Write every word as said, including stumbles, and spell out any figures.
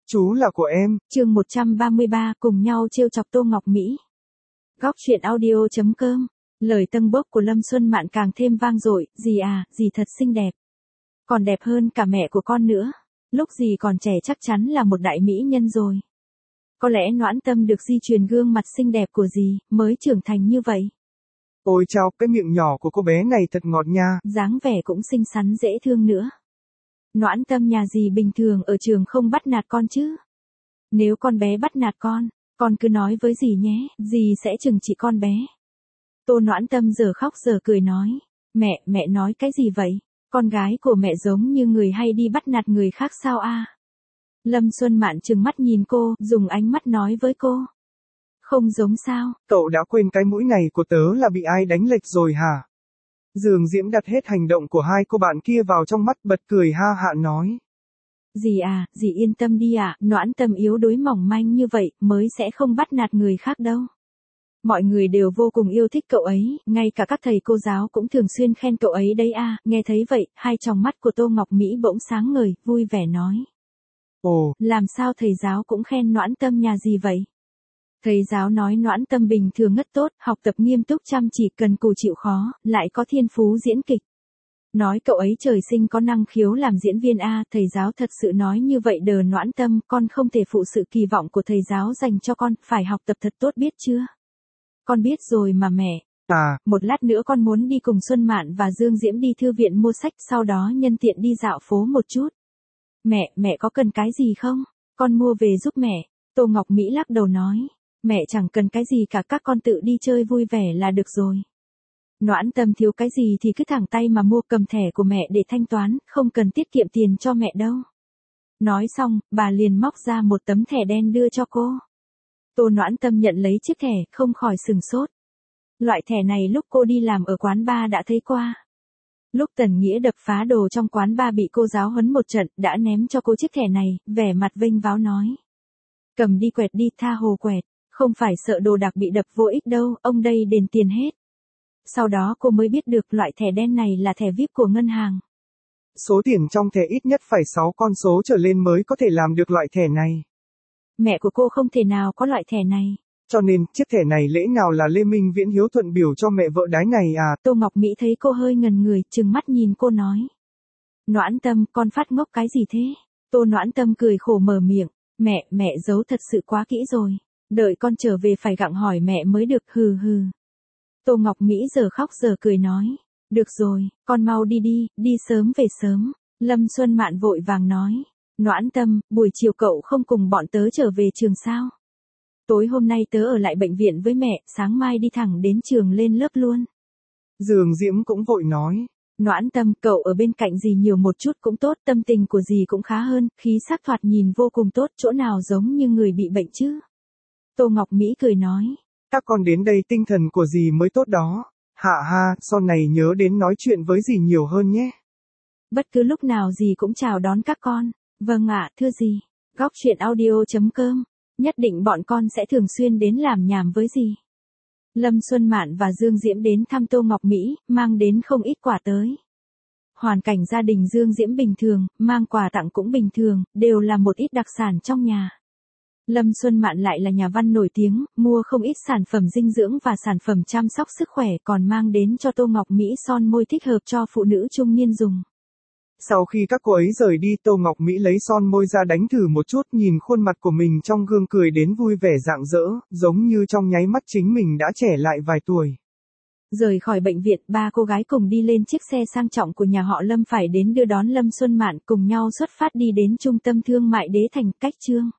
Chú là của em. Chương một trăm ba mươi ba, cùng nhau trêu chọc Tô Ngọc Mỹ. Góc truyện audio chấm com. Lời tâng bốc của Lâm Xuân Mạn càng thêm vang dội, dì à, dì thật xinh đẹp. Còn đẹp hơn cả mẹ của con nữa. Lúc dì còn trẻ chắc chắn là một đại mỹ nhân rồi. Có lẽ Noãn Tâm được di truyền gương mặt xinh đẹp của dì, mới trưởng thành như vậy. Ôi chao, cái miệng nhỏ của cô bé này thật ngọt nha. Dáng vẻ cũng xinh xắn dễ thương nữa. Noãn Tâm nhà dì bình thường ở trường không bắt nạt con chứ. Nếu con bé bắt nạt con, con cứ nói với dì nhé, dì sẽ trừng trị con bé. Tô Noãn Tâm giờ khóc giờ cười nói. Mẹ, mẹ nói cái gì vậy? Con gái của mẹ giống như người hay đi bắt nạt người khác sao a? Lâm Xuân Mạn trừng mắt nhìn cô, dùng ánh mắt nói với cô. Không giống sao? Cậu đã quên cái mũi này của tớ là bị ai đánh lệch rồi hả? Dương Diễm đặt hết hành động của hai cô bạn kia vào trong mắt, bật cười ha hạ nói. Dì à, dì yên tâm đi ạ, à, Noãn Tâm yếu đuối mỏng manh như vậy mới sẽ không bắt nạt người khác đâu. Mọi người đều vô cùng yêu thích cậu ấy, ngay cả các thầy cô giáo cũng thường xuyên khen cậu ấy đấy à. Nghe thấy vậy, hai tròng mắt của Tô Ngọc Mỹ bỗng sáng ngời, vui vẻ nói. Ồ, làm sao thầy giáo cũng khen Noãn Tâm nhà dì vậy? Thầy giáo nói Noãn Tâm bình thường ngất tốt, học tập nghiêm túc chăm chỉ, cần cù chịu khó, lại có thiên phú diễn kịch. Nói cậu ấy trời sinh có năng khiếu làm diễn viên a. Thầy giáo thật sự nói như vậy đờ. Noãn Tâm, con không thể phụ sự kỳ vọng của thầy giáo dành cho con, phải học tập thật tốt biết chưa? Con biết rồi mà mẹ. À, một lát nữa con muốn đi cùng Xuân Mạn và Dương Diễm đi thư viện mua sách, sau đó nhân tiện đi dạo phố một chút. Mẹ, mẹ có cần cái gì không? Con mua về giúp mẹ. Tô Ngọc Mỹ lắc đầu nói. Mẹ chẳng cần cái gì cả, các con tự đi chơi vui vẻ là được rồi. Noãn Tâm thiếu cái gì thì cứ thẳng tay mà mua, cầm thẻ của mẹ để thanh toán, không cần tiết kiệm tiền cho mẹ đâu. Nói xong, bà liền móc ra một tấm thẻ đen đưa cho cô. Tô Noãn Tâm nhận lấy chiếc thẻ, không khỏi sừng sốt. Loại thẻ này lúc cô đi làm ở quán bar đã thấy qua. Lúc Tần Nghĩa đập phá đồ trong quán bar bị cô giáo huấn một trận, đã ném cho cô chiếc thẻ này, vẻ mặt vênh váo nói. Cầm đi quẹt đi, tha hồ quẹt, không phải sợ đồ đạc bị đập vô ích đâu, ông đây đền tiền hết. Sau đó cô mới biết được loại thẻ đen này là thẻ vi ai pi của ngân hàng. Số tiền trong thẻ ít nhất phải sáu con số trở lên mới có thể làm được loại thẻ này. Mẹ của cô không thể nào có loại thẻ này. Cho nên, chiếc thẻ này lẽ nào là Lê Minh Viễn hiếu thuận biểu cho mẹ vợ đái này à? Tô Ngọc Mỹ thấy cô hơi ngần người, trừng mắt nhìn cô nói. Noãn Tâm, con phát ngốc cái gì thế? Tô Noãn Tâm cười khổ mở miệng. Mẹ, mẹ giấu thật sự quá kỹ rồi. Đợi con trở về phải gặng hỏi mẹ mới được, hừ hừ. Tô Ngọc Mỹ giờ khóc giờ cười nói. Được rồi, con mau đi đi, đi sớm về sớm. Lâm Xuân Mạn vội vàng nói. Noãn Tâm, buổi chiều cậu không cùng bọn tớ trở về trường sao? Tối hôm nay tớ ở lại bệnh viện với mẹ, sáng mai đi thẳng đến trường lên lớp luôn. Dương Diễm cũng vội nói. Noãn Tâm, cậu ở bên cạnh dì nhiều một chút cũng tốt, tâm tình của dì cũng khá hơn, khí sắc thoạt nhìn vô cùng tốt, chỗ nào giống như người bị bệnh chứ? Tô Ngọc Mỹ cười nói. Các con đến đây tinh thần của dì mới tốt đó. Hạ ha, sau này nhớ đến nói chuyện với dì nhiều hơn nhé. Bất cứ lúc nào dì cũng chào đón các con. Vâng ạ, thưa dì. Góc truyện audio chấm com. Nhất định bọn con sẽ thường xuyên đến làm nhảm với dì. Lâm Xuân Mạn và Dương Diễm đến thăm Tô Ngọc Mỹ, mang đến không ít quà tới. Hoàn cảnh gia đình Dương Diễm bình thường, mang quà tặng cũng bình thường, đều là một ít đặc sản trong nhà. Lâm Xuân Mạn lại là nhà văn nổi tiếng, mua không ít sản phẩm dinh dưỡng và sản phẩm chăm sóc sức khỏe, còn mang đến cho Tô Ngọc Mỹ son môi thích hợp cho phụ nữ trung niên dùng. Sau khi các cô ấy rời đi, Tô Ngọc Mỹ lấy son môi ra đánh thử một chút, nhìn khuôn mặt của mình trong gương cười đến vui vẻ rạng rỡ, giống như trong nháy mắt chính mình đã trẻ lại vài tuổi. Rời khỏi bệnh viện, ba cô gái cùng đi lên chiếc xe sang trọng của nhà họ Lâm phải đến đưa đón Lâm Xuân Mạn, cùng nhau xuất phát đi đến trung tâm thương mại Đế Thành, Cách Trương.